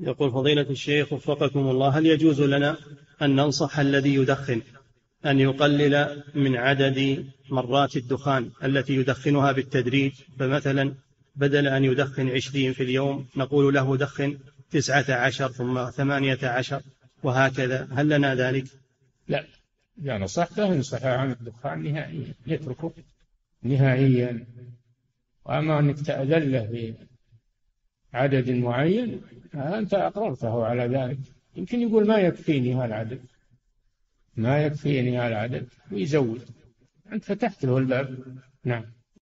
يقول فضيلة الشيخ وفقكم الله، هل يجوز لنا أن ننصح الذي يدخن أن يقلل من عدد مرات الدخان التي يدخنها بالتدريج؟ فمثلا بدل أن يدخن 20 في اليوم نقول له دخن 19 ثم 18 وهكذا، هل لنا ذلك؟ لا، إذا نصحته انصحه عن الدخان نهائيا، يتركه نهائيا. وأما أنك تأذن له بعدد معين أنت أقررته على ذلك، يمكن يقول ما يكفيني هالعدد، ما يكفيني هالعدد ويزود، أنت فتحت له الباب. نعم.